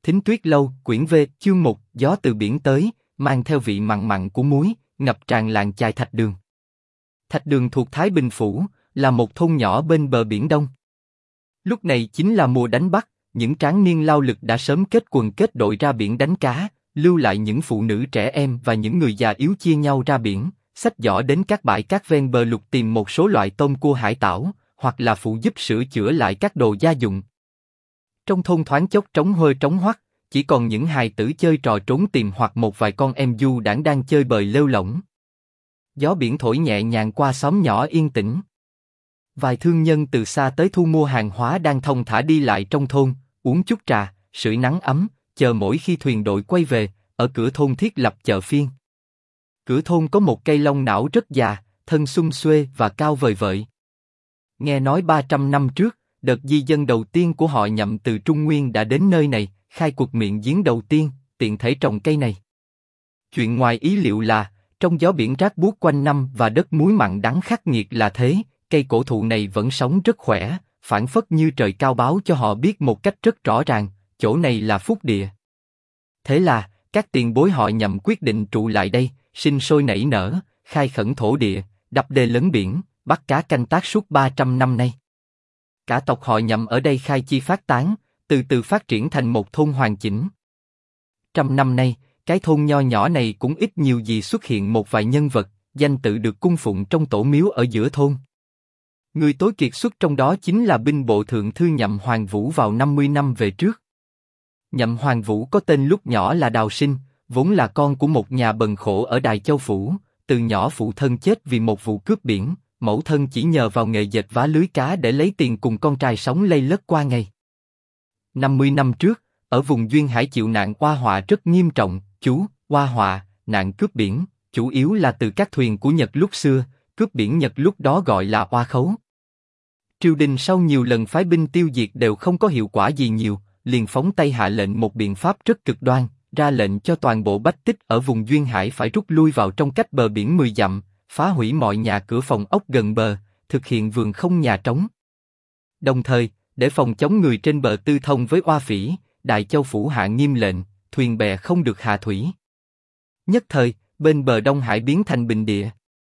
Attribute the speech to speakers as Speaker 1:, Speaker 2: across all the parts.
Speaker 1: Thính Tuyết Lâu, quyển V, chương 1, gió từ biển tới, mang theo vị mặn mặn của muối, ngập tràn làng chài Thạch Đường. Thạch Đường thuộc Thái Bình Phủ, là một thôn nhỏ bên bờ biển Đông. Lúc này chính là mùa đánh bắt, những tráng niên lao lực đã sớm kết quần kết đội ra biển đánh cá, lưu lại những phụ nữ trẻ em và những người già yếu chia nhau ra biển, xách giỏ đến các bãi cát ven bờ lục tìm một số loại tôm cua hải tảo, hoặc là phụ giúp sửa chữa lại các đồ gia dụng. Trong thôn thoáng chốc trống huê trống hoắc, chỉ còn những hài tử chơi trò trốn tìm hoặc một vài con em du đãng đang chơi bời lêu lổng. Gió biển thổi nhẹ nhàng qua xóm nhỏ yên tĩnh. Vài thương nhân từ xa tới thu mua hàng hóa đang thong thả đi lại trong thôn, uống chút trà, sưởi nắng ấm, chờ mỗi khi thuyền đội quay về. Ở cửa thôn thiết lập chợ phiên. Cửa thôn có một cây long não rất già, thân xum xuê và cao vời vợi. Nghe nói 300 năm trước, đợt di dân đầu tiên của họ Nhậm từ Trung Nguyên đã đến nơi này, khai cuộc miệng giếng đầu tiên, tiện thể trồng cây này. Chuyện ngoài ý liệu là, trong gió biển rát buốt quanh năm và đất muối mặn đắng khắc nghiệt là thế, cây cổ thụ này vẫn sống rất khỏe, phảng phất như trời cao báo cho họ biết một cách rất rõ ràng, chỗ này là phúc địa. Thế là, các tiền bối họ Nhậm quyết định trụ lại đây, sinh sôi nảy nở, khai khẩn thổ địa, đập đê lấn biển, bắt cá canh tác suốt 300 năm nay. Cả tộc họ Nhậm ở đây khai chi phát tán, từ từ phát triển thành một thôn hoàn chỉnh. Trăm năm nay, cái thôn nho nhỏ này cũng ít nhiều gì xuất hiện một vài nhân vật, danh tự được cung phụng trong tổ miếu ở giữa thôn. Người tối kiệt xuất trong đó chính là binh bộ thượng thư Nhậm Hoàng Vũ vào 50 năm về trước. Nhậm Hoàng Vũ có tên lúc nhỏ là Đào Sinh, vốn là con của một nhà bần khổ ở Đài Châu Phủ, từ nhỏ phụ thân chết vì một vụ cướp biển, mẫu thân chỉ nhờ vào nghề dệt vá lưới cá để lấy tiền cùng con trai sống lây lất qua ngày. 50 năm trước, ở vùng duyên hải chịu nạn oa họa rất nghiêm trọng, oa họa, nạn cướp biển, chủ yếu là từ các thuyền của Nhật lúc xưa, cướp biển Nhật lúc đó gọi là oa khấu. Triều đình sau nhiều lần phái binh tiêu diệt đều không có hiệu quả gì nhiều, liền phóng tay hạ lệnh một biện pháp rất cực đoan, ra lệnh cho toàn bộ bách tích ở vùng duyên hải phải rút lui vào trong cách bờ biển 10 dặm, phá hủy mọi nhà cửa phòng ốc gần bờ, thực hiện vườn không nhà trống. Đồng thời, để phòng chống người trên bờ tư thông với oa phỉ, Đại Châu Phủ hạ nghiêm lệnh, thuyền bè không được hạ thủy. Nhất thời, bên bờ Đông Hải biến thành bình địa.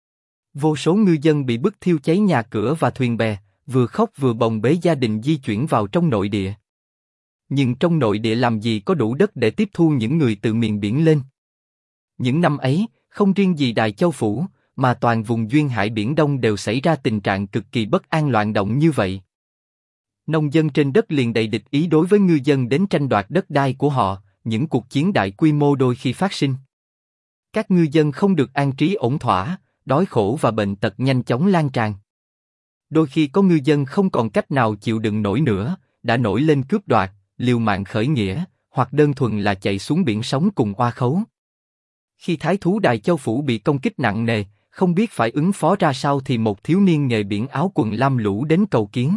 Speaker 1: Vô số ngư dân bị bức thiêu cháy nhà cửa và thuyền bè, vừa khóc vừa bồng bế gia đình di chuyển vào trong nội địa. Nhưng trong nội địa làm gì có đủ đất để tiếp thu những người từ miền biển lên. Những năm ấy, không riêng gì Đài Châu Phủ, mà toàn vùng duyên hải biển Đông đều xảy ra tình trạng cực kỳ bất an loạn động như vậy. Nông dân trên đất liền đầy địch ý đối với ngư dân đến tranh đoạt đất đai của họ, những cuộc chiến đại quy mô đôi khi phát sinh. Các ngư dân không được an trí ổn thỏa, đói khổ và bệnh tật nhanh chóng lan tràn. Đôi khi có ngư dân không còn cách nào chịu đựng nổi nữa, đã nổi lên cướp đoạt, liều mạng khởi nghĩa, hoặc đơn thuần là chạy xuống biển sống cùng oa khấu. Khi thái thú Đài Châu Phủ bị công kích nặng nề, không biết phải ứng phó ra sao thì một thiếu niên nghề biển áo quần lam lũ đến cầu kiến.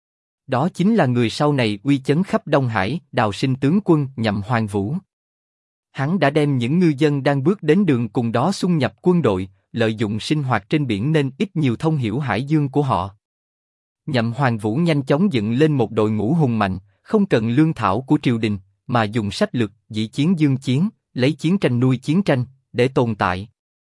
Speaker 1: Đó chính là người sau này uy chấn khắp Đông Hải, Đào Sinh tướng quân Nhậm Hoàng Vũ. Hắn đã đem những ngư dân đang bước đến đường cùng đó xung nhập quân đội, lợi dụng sinh hoạt trên biển nên ít nhiều thông hiểu hải dương của họ. Nhậm Hoàng Vũ nhanh chóng dựng lên một đội ngũ hùng mạnh, không cần lương thảo của triều đình, mà dùng sách lược dĩ chiến dương chiến, lấy chiến tranh nuôi chiến tranh, để tồn tại.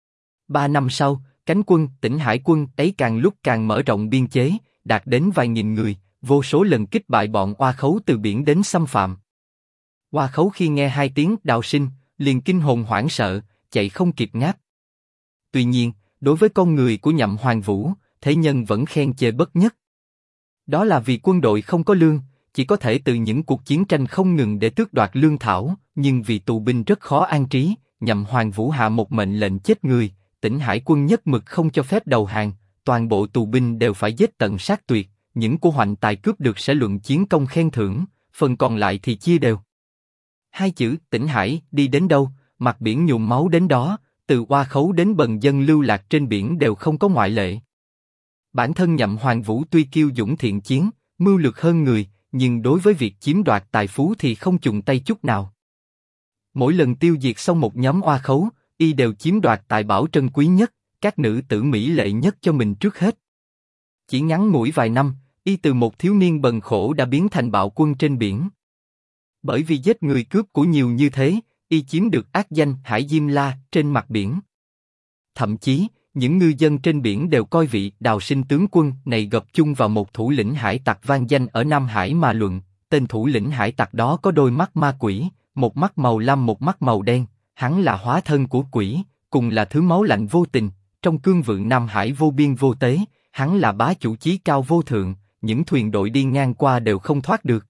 Speaker 1: 3 năm sau, cánh quân Tỉnh Hải quân ấy càng lúc càng mở rộng biên chế, đạt đến vài nghìn người, vô số lần kích bại bọn oa khấu từ biển đến xâm phạm. Oa khấu khi nghe hai tiếng Đào Sinh, liền kinh hồn hoảng sợ, chạy không kịp ngáp. Tuy nhiên, đối với con người của Nhậm Hoàng Vũ, thế nhân vẫn khen chê bất nhất. Đó là vì quân đội không có lương, chỉ có thể từ những cuộc chiến tranh không ngừng để tước đoạt lương thảo, nhưng vì tù binh rất khó an trí, Nhậm Hoàng Vũ hạ một mệnh lệnh chết người, Tỉnh Hải quân nhất mực không cho phép đầu hàng, toàn bộ tù binh đều phải giết tận sát tuyệt, những của hoành tài cướp được sẽ luận chiến công khen thưởng, phần còn lại thì chia đều. Hai chữ Tỉnh Hải đi đến đâu, mặt biển nhuộm máu đến đó, từ oa khấu đến bần dân lưu lạc trên biển đều không có ngoại lệ. Bản thân Nhậm Hoàng Vũ tuy kiêu dũng thiện chiến, mưu lược hơn người, nhưng đối với việc chiếm đoạt tài phú thì không chùn tay chút nào. Mỗi lần tiêu diệt xong một nhóm oa khấu, y đều chiếm đoạt tài bảo trân quý nhất, các nữ tử mỹ lệ nhất cho mình trước hết. Chỉ ngắn ngủi vài năm, y từ một thiếu niên bần khổ đã biến thành bạo quân trên biển. Bởi vì giết người cướp của nhiều như thế, y chiếm được ác danh Hải Diêm La trên mặt biển. Thậm chí, những ngư dân trên biển đều coi vị Đào Sinh tướng quân này gộp chung vào một thủ lĩnh hải tặc vang danh ở Nam Hải mà luận. Tên thủ lĩnh hải tặc đó có đôi mắt ma quỷ, một mắt màu lam một mắt màu đen, hắn là hóa thân của quỷ, cùng là thứ máu lạnh vô tình, trong cương vực Nam Hải vô biên vô tế, hắn là bá chủ chí cao vô thượng, những thuyền đội đi ngang qua đều không thoát được.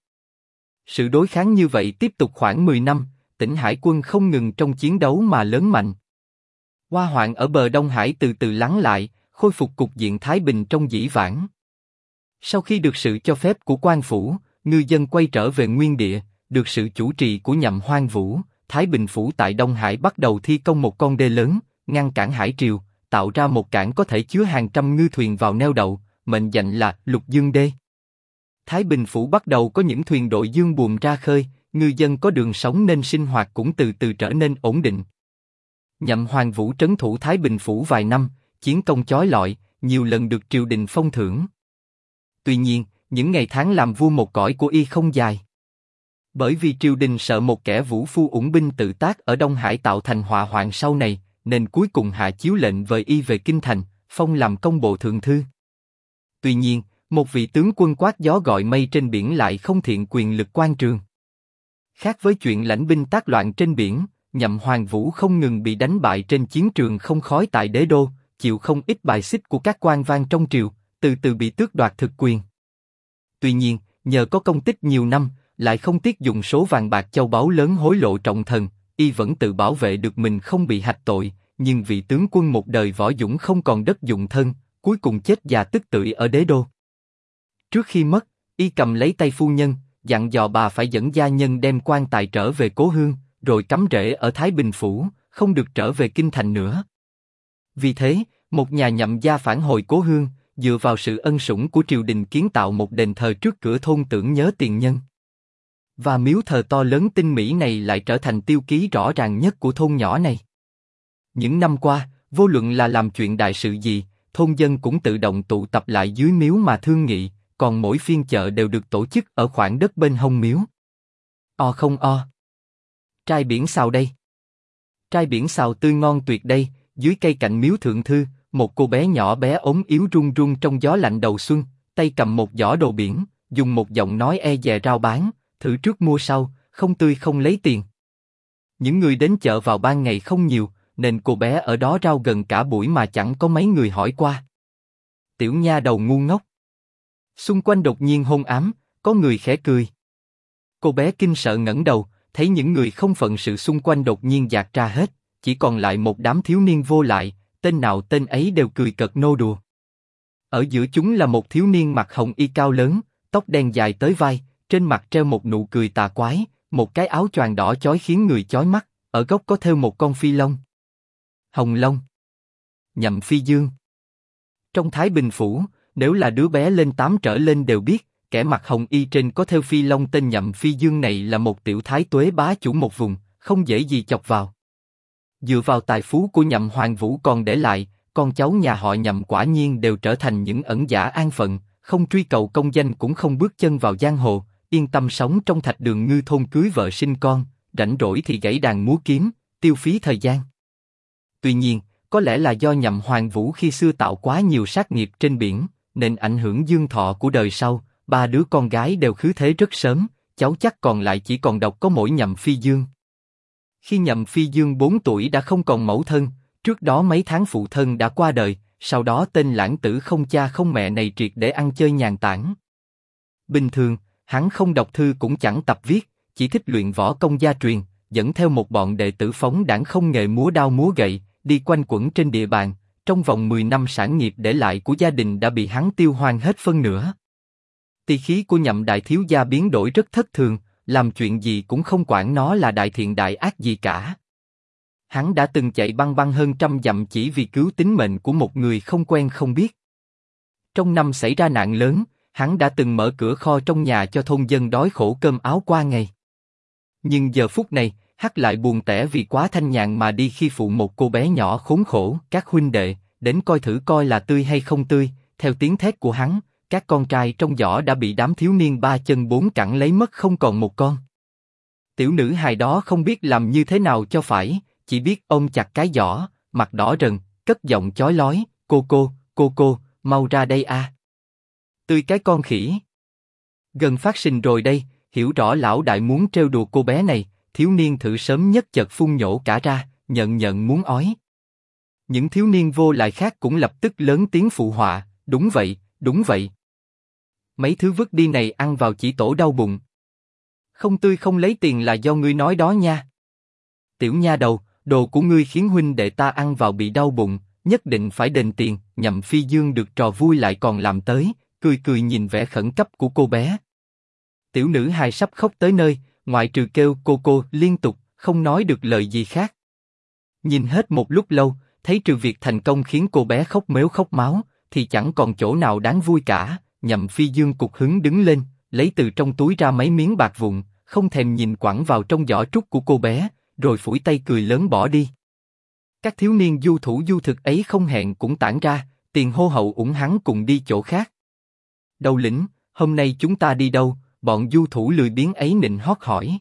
Speaker 1: Sự đối kháng như vậy tiếp tục khoảng 10 năm, Tỉnh Hải quân không ngừng trong chiến đấu mà lớn mạnh. Hỏa hoạn ở bờ Đông Hải từ từ lắng lại, khôi phục cục diện thái bình trong dĩ vãng. Sau khi được sự cho phép của quan phủ, ngư dân quay trở về nguyên địa, được sự chủ trì của Nhậm Hoan Vũ, Thái Bình Phủ tại Đông Hải bắt đầu thi công một con đê lớn, ngăn cản hải triều, tạo ra một cảng có thể chứa hàng trăm ngư thuyền vào neo đậu, mệnh danh là Lục Dương Đê. Thái Bình Phủ bắt đầu có những thuyền đội dương buồm ra khơi, ngư dân có đường sống nên sinh hoạt cũng từ từ trở nên ổn định. Nhậm Hoan Vũ trấn thủ Thái Bình Phủ vài năm, chiến công chói lọi, nhiều lần được triều đình phong thưởng. Tuy nhiên, những ngày tháng làm vua một cõi của y không dài. Bởi vì triều đình sợ một kẻ vũ phu ủng binh tự tác ở Đông Hải tạo thành họa hoạn sau này, nên cuối cùng hạ chiếu lệnh với y về kinh thành, phong làm công bộ thượng thư. Tuy nhiên, một vị tướng quân quát gió gọi mây trên biển lại không thiện quyền lực quan trường. Khác với chuyện lãnh binh tác loạn trên biển, Nhậm Hoan Vũ không ngừng bị đánh bại trên chiến trường không khói tại đế đô, chịu không ít bài xích của các quan văn trong triều, từ từ bị tước đoạt thực quyền. Tuy nhiên, nhờ có công tích nhiều năm, lại không tiếc dùng số vàng bạc châu báu lớn hối lộ trọng thần, y vẫn tự bảo vệ được mình không bị hạch tội. Nhưng vị tướng quân một đời võ dũng không còn đất dụng thân, cuối cùng chết già tức tưởi ở đế đô. Trước khi mất, y cầm lấy tay phu nhân, dặn dò bà phải dẫn gia nhân đem quan tài trở về cố hương, rồi cắm rễ ở Thái Bình Phủ, không được trở về kinh thành nữa. Vì thế, một nhà Nhậm gia phản hồi cố hương, dựa vào sự ân sủng của triều đình kiến tạo một đền thờ trước cửa thôn tưởng nhớ tiền nhân. Và miếu thờ to lớn tinh mỹ này lại trở thành tiêu ký rõ ràng nhất của thôn nhỏ này. Những năm qua, vô luận là làm chuyện đại sự gì, thôn dân cũng tự động tụ tập lại dưới miếu mà thương nghị, còn mỗi phiên chợ đều được tổ chức ở khoảng đất bên hông miếu. O không o. Trai biển xào đây. Trai biển xào tươi ngon tuyệt đây, dưới cây cạnh miếu thượng thư, một cô bé nhỏ bé ốm yếu run run trong gió lạnh đầu xuân, tay cầm một giỏ đồ biển, dùng một giọng nói e dè rao bán, thử trước mua sau, không tươi không lấy tiền. Những người đến chợ vào ban ngày không nhiều, nên cô bé ở đó rao gần cả buổi mà chẳng có mấy người hỏi qua. Tiểu nha đầu ngu ngốc. Xung quanh đột nhiên hôn ám, có người khẽ cười. Cô bé kinh sợ ngẩng đầu, thấy những người không phận sự xung quanh đột nhiên dạt ra hết, chỉ còn lại một đám thiếu niên vô lại, tên nào tên ấy đều cười cợt nô đùa. Ở giữa chúng là một thiếu niên mặc hồng y cao lớn, tóc đen dài tới vai, trên mặt treo một nụ cười tà quái, một cái áo choàng đỏ chói khiến người chói mắt, ở góc có thêu một con phi long. Hồng Long. Nhậm Phi Dương. Trong Thái Bình Phủ, nếu là đứa bé lên 8 trở lên đều biết, kẻ mặc hồng y trên có thêu phi long tên Nhậm Phi Dương này là một tiểu thái tuế bá chủ một vùng, không dễ gì chọc vào. Dựa vào tài phú của Nhậm Hoan Vũ còn để lại, con cháu nhà họ Nhậm quả nhiên đều trở thành những ẩn giả an phận, không truy cầu công danh cũng không bước chân vào giang hồ, yên tâm sống trong thạch đường ngư thôn cưới vợ sinh con, rảnh rỗi thì gảy đàn múa kiếm, tiêu phí thời gian. Tuy nhiên, có lẽ là do Nhậm Hoan Vũ khi xưa tạo quá nhiều sát nghiệp trên biển, nên ảnh hưởng dương thọ của đời sau, 3 đứa con gái đều khứ thế rất sớm, cháu chắc còn lại chỉ còn độc có mỗi Nhậm Phi Dương. Khi Nhậm Phi Dương 4 tuổi đã không còn mẫu thân, trước đó mấy tháng phụ thân đã qua đời, sau đó tên lãng tử không cha không mẹ này triệt để ăn chơi nhàn tản. Bình thường, hắn không đọc thư cũng chẳng tập viết, chỉ thích luyện võ công gia truyền, dẫn theo một bọn đệ tử phóng đãng không nghề múa đao múa gậy, đi quanh quẩn trên địa bàn. Trong vòng 10 năm sản nghiệp để lại của gia đình đã bị hắn tiêu hoang hết phân nửa. Tỳ khí của Nhậm đại thiếu gia biến đổi rất thất thường, làm chuyện gì cũng không quản nó là đại thiện đại ác gì cả. Hắn đã từng chạy băng băng hơn 100 dặm chỉ vì cứu tính mệnh của một người không quen không biết. Trong năm xảy ra nạn lớn, hắn đã từng mở cửa kho trong nhà cho thôn dân đói khổ cơm áo qua ngày. Nhưng giờ phút này, hắn lại buồn tẻ vì quá thanh nhàn mà đi khi phụ một cô bé nhỏ khốn khổ. Các huynh đệ đến coi thử coi là tươi hay không tươi. Theo tiếng thét của hắn, các con trai trong giỏ đã bị đám thiếu niên 3 chân 4 cẳng lấy mất không còn một con. Tiểu nữ hài đó không biết làm như thế nào cho phải, chỉ biết ôm chặt cái giỏ, mặt đỏ rần, cất giọng chói lói, cô, mau ra đây a. Tươi cái con khỉ. Gần phát sinh rồi đây, hiểu rõ lão đại muốn trêu đùa cô bé này, thiếu niên thử sớm nhất chợt phun nhổ cả ra, nhận muốn ói. Những thiếu niên vô lại khác cũng lập tức lớn tiếng phụ họa, đúng vậy. Mấy thứ vứt đi này ăn vào chỉ tổ đau bụng. Không tươi không lấy tiền là do ngươi nói đó nha. Tiểu nha đầu, đồ của ngươi khiến huynh đệ ta ăn vào bị đau bụng, nhất định phải đền tiền. Nhậm Phi Dương được trò vui lại còn làm tới, cười nhìn vẻ khẩn cấp của cô bé. Tiểu nữ hài sắp khóc tới nơi, ngoại trừ kêu cô liên tục, không nói được lời gì khác. Nhìn hết một lúc lâu, thấy trừ việc thành công khiến cô bé khóc mếu khóc máu, thì chẳng còn chỗ nào đáng vui cả. Nhậm Phi Dương cục hứng đứng lên, lấy từ trong túi ra mấy miếng bạc vụn, không thèm nhìn quẳng vào trong giỏ trúc của cô bé, rồi phủi tay cười lớn bỏ đi. Các thiếu niên du thủ du thực ấy không hẹn cũng tản ra, tiền hô hậu ủng hắn cùng đi chỗ khác. Đầu lĩnh, hôm nay chúng ta đi đâu? Bọn du thủ lười biếng ấy nịnh hót hỏi.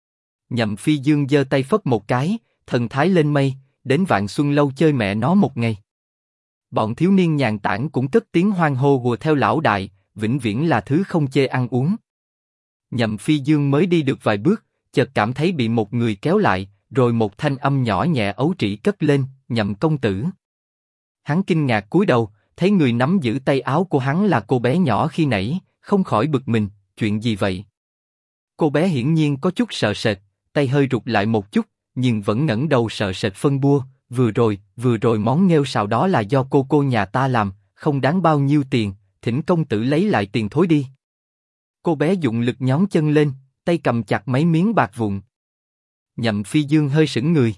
Speaker 1: Nhậm Phi Dương giơ tay phất một cái, thần thái lên mây, đến Vạn Xuân Lâu chơi mẹ nó một ngày. Bọn thiếu niên nhàn tản cũng cất tiếng hoan hô hùa theo lão đại, vĩnh viễn là thứ không chê ăn uống. Nhậm Phi Dương mới đi được vài bước, chợt cảm thấy bị một người kéo lại, rồi một thanh âm nhỏ nhẹ ấu trĩ cất lên, Nhậm công tử. Hắn kinh ngạc cúi đầu, thấy người nắm giữ tay áo của hắn là cô bé nhỏ khi nãy, không khỏi bực mình, chuyện gì vậy? Cô bé hiển nhiên có chút sợ sệt, tay hơi rụt lại một chút, nhưng vẫn ngẩng đầu sợ sệt phân bua. Vừa rồi món nghêu sào đó là do cô nhà ta làm, không đáng bao nhiêu tiền, thỉnh công tử lấy lại tiền thối đi. Cô bé dụng lực nhón chân lên, tay cầm chặt mấy miếng bạc vụn. Nhậm Phi Dương hơi sững người.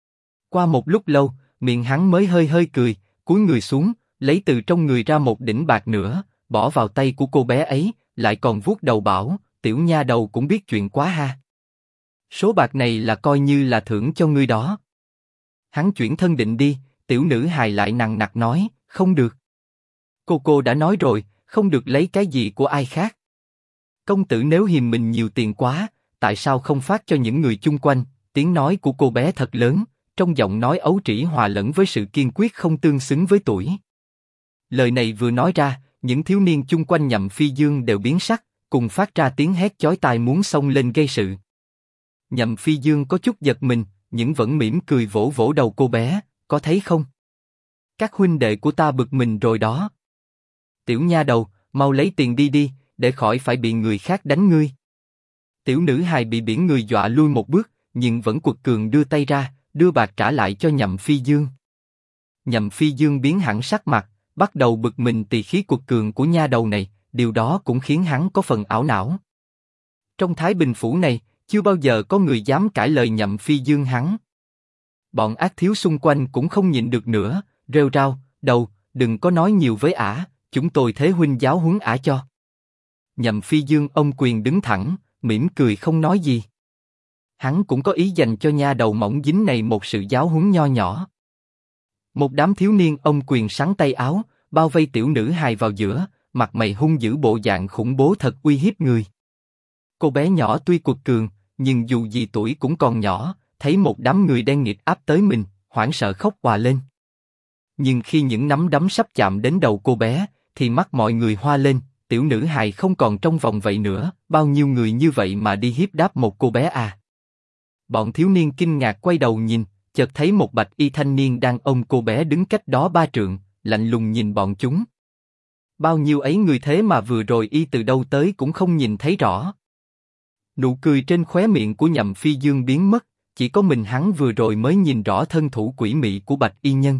Speaker 1: Qua một lúc lâu, miệng hắn mới hơi cười, cúi người xuống, lấy từ trong người ra một đỉnh bạc nữa, bỏ vào tay của cô bé ấy, lại còn vuốt đầu bảo, tiểu nha đầu cũng biết chuyện quá ha. Số bạc này là coi như là thưởng cho ngươi đó. Hắn chuyển thân định đi, tiểu nữ hài lại nằng nặc nói, không được. Cô đã nói rồi, không được lấy cái gì của ai khác. Công tử nếu hiềm mình nhiều tiền quá, tại sao không phát cho những người chung quanh? Tiếng nói của cô bé thật lớn, trong giọng nói ấu trĩ hòa lẫn với sự kiên quyết không tương xứng với tuổi. Lời này vừa nói ra, những thiếu niên chung quanh Nhậm Phi Dương đều biến sắc, cùng phát ra tiếng hét chói tai muốn xông lên gây sự. Nhậm Phi Dương có chút giật mình, nhưng vẫn mỉm cười vỗ vỗ đầu cô bé, có thấy không? Các huynh đệ của ta bực mình rồi đó. Tiểu nha đầu, mau lấy tiền đi, để khỏi phải bị người khác đánh ngươi. Tiểu nữ hài bị biển người dọa lui một bước, nhưng vẫn quật cường đưa tay ra, đưa bạc trả lại cho Nhậm Phi Dương. Nhậm Phi Dương biến hẳn sắc mặt, bắt đầu bực mình tỳ khí quật cường của nha đầu này, điều đó cũng khiến hắn có phần ảo não. Trong Thái Bình phủ này, chưa bao giờ có người dám cãi lời Nhậm Phi Dương hắn. Bọn ác thiếu xung quanh cũng không nhịn được nữa, rêu rao, đầu, đừng có nói nhiều với ả, chúng tôi thế huynh giáo huấn ả cho. Nhậm Phi Dương ôm quyền đứng thẳng, mỉm cười không nói gì. Hắn cũng có ý dành cho nha đầu mỏng dính này một sự giáo huấn nho nhỏ. Một đám thiếu niên ôm quyền sắn tay áo, bao vây tiểu nữ hài vào giữa, mặt mày hung dữ bộ dạng khủng bố thật uy hiếp người. Cô bé nhỏ tuy quật cường, nhưng dù gì tuổi cũng còn nhỏ, thấy một đám người đen nghịt áp tới mình, hoảng sợ khóc òa lên. Nhưng khi những nắm đấm sắp chạm đến đầu cô bé, thì mắt mọi người hoa lên, tiểu nữ hài không còn trong vòng vậy nữa, bao nhiêu người như vậy mà đi hiếp đáp một cô bé à. Bọn thiếu niên kinh ngạc quay đầu nhìn, chợt thấy một bạch y thanh niên đang ôm cô bé đứng cách đó 3 trượng, lạnh lùng nhìn bọn chúng. Bao nhiêu ấy người thế mà vừa rồi y từ đâu tới cũng không nhìn thấy rõ. Nụ cười trên khóe miệng của Nhậm Phi Dương biến mất, chỉ có mình hắn vừa rồi mới nhìn rõ thân thủ quỷ mị của bạch y nhân.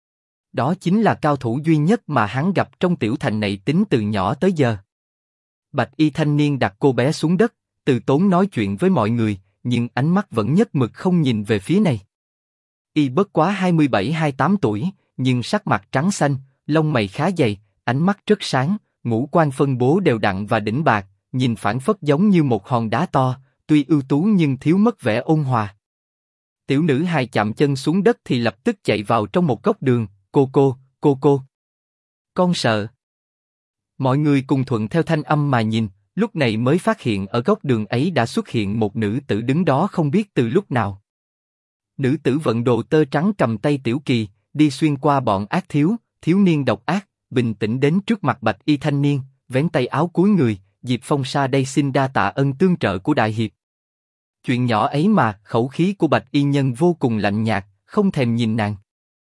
Speaker 1: Đó chính là cao thủ duy nhất mà hắn gặp trong tiểu thành này tính từ nhỏ tới giờ. Bạch y thanh niên đặt cô bé xuống đất, từ tốn nói chuyện với mọi người, nhưng ánh mắt vẫn nhất mực không nhìn về phía này. Y bất quá 27-28 tuổi, nhưng sắc mặt trắng xanh, lông mày khá dày, ánh mắt rất sáng, ngũ quan phân bố đều đặn và đỉnh bạc, nhìn phảng phất giống như một hòn đá to, tuy ưu tú nhưng thiếu mất vẻ ôn hòa. Tiểu nữ hài chạm chân xuống đất thì lập tức chạy vào trong một góc đường, cô. Con sợ. Mọi người cùng thuận theo thanh âm mà nhìn, lúc này mới phát hiện ở góc đường ấy đã xuất hiện một nữ tử đứng đó không biết từ lúc nào. Nữ tử vận đồ tơ trắng cầm tay Tiểu Kỳ, đi xuyên qua bọn ác thiếu niên độc ác, bình tĩnh đến trước mặt bạch y thanh niên, vén tay áo cúi người, Diệp Phong Sa đây xin đa tạ ân tương trợ của đại hiệp. Chuyện nhỏ ấy mà, khẩu khí của bạch y nhân vô cùng lạnh nhạt, không thèm nhìn nàng.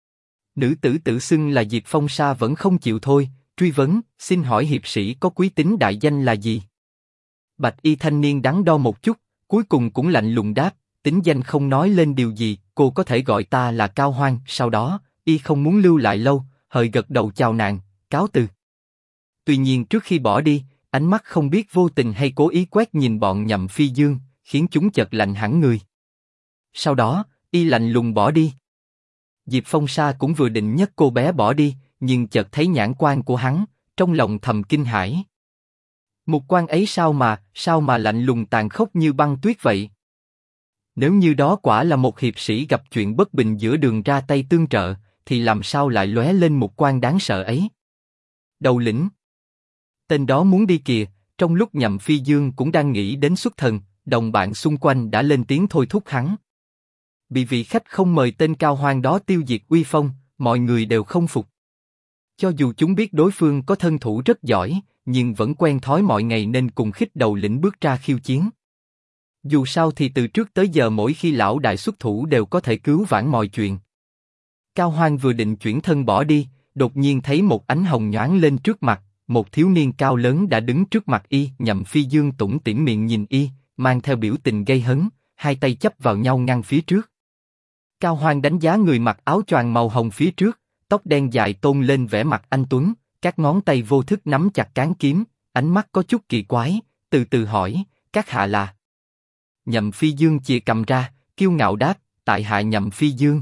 Speaker 1: Nữ tử tự xưng là Diệp Phong Sa vẫn không chịu thôi, truy vấn, xin hỏi hiệp sĩ có quý tính đại danh là gì? Bạch y thanh niên đắn đo một chút, cuối cùng cũng lạnh lùng đáp, tính danh không nói lên điều gì, cô có thể gọi ta là Cao Hoang. Sau đó, y không muốn lưu lại lâu, hời gật đầu chào nàng, cáo từ. Tuy nhiên trước khi bỏ đi, ánh mắt không biết vô tình hay cố ý quét nhìn bọn Nhậm Phi Dương, khiến chúng chợt lạnh hẳn người. Sau đó, y lạnh lùng bỏ đi. Diệp Phong Sa cũng vừa định nhấc cô bé bỏ đi, nhưng chợt thấy nhãn quan của hắn, trong lòng thầm kinh hãi. Mục quan ấy sao mà lạnh lùng tàn khốc như băng tuyết vậy? Nếu như đó quả là một hiệp sĩ gặp chuyện bất bình giữa đường ra tay tương trợ, thì làm sao lại lóe lên mục quan đáng sợ ấy? Đầu lĩnh, tên đó muốn đi kìa. Trong lúc Nhậm Phi Dương cũng đang nghĩ đến xuất thần, đồng bạn xung quanh đã lên tiếng thôi thúc hắn. Bị vị khách không mời tên Cao Hoang đó tiêu diệt uy phong, mọi người đều không phục. Cho dù chúng biết đối phương có thân thủ rất giỏi, nhưng vẫn quen thói mọi ngày nên cùng khích đầu lĩnh bước ra khiêu chiến. Dù sao thì từ trước tới giờ mỗi khi lão đại xuất thủ đều có thể cứu vãn mọi chuyện. Cao Hoang vừa định chuyển thân bỏ đi, đột nhiên thấy một ánh hồng nhoáng lên trước mặt, một thiếu niên cao lớn đã đứng trước mặt y. Nhậm Phi Dương tủm tỉm miệng nhìn y, mang theo biểu tình gây hấn, hai tay chấp vào nhau ngăn phía trước. Cao Hoang đánh giá người mặc áo choàng màu hồng phía trước, tóc đen dài tôn lên vẻ mặt anh tuấn, các ngón tay vô thức nắm chặt cán kiếm, ánh mắt có chút kỳ quái, từ từ hỏi, các hạ là? Nhậm Phi Dương chìa cầm ra, kiêu ngạo đáp, tại hạ Nhậm Phi Dương.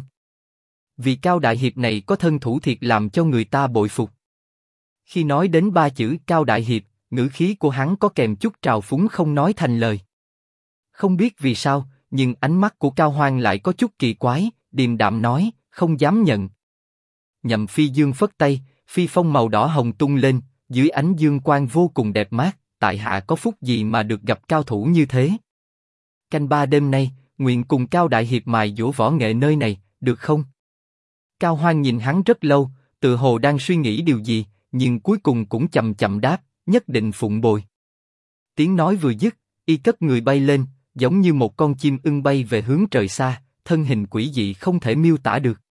Speaker 1: Vị Cao đại hiệp này có thân thủ thiệt làm cho người ta bội phục. Khi nói đến ba chữ Cao đại hiệp, ngữ khí của hắn có kèm chút trào phúng không nói thành lời. Không biết vì sao, nhưng ánh mắt của Cao Hoang lại có chút kỳ quái, điềm đạm nói, không dám nhận. Nhậm Phi Dương phất tay, phi phong màu đỏ hồng tung lên, dưới ánh dương quang vô cùng đẹp mát. Tại hạ có phúc gì mà được gặp cao thủ như thế? Canh ba đêm nay, nguyện cùng Cao đại hiệp mài dũa võ nghệ nơi này, được không? Cao Hoang nhìn hắn rất lâu, tự hồ đang suy nghĩ điều gì, nhưng cuối cùng cũng chậm chậm đáp, nhất định phụng bồi. Tiếng nói vừa dứt, y cất người bay lên, giống như một con chim ưng bay về hướng trời xa, thân hình quỷ dị không thể miêu tả được.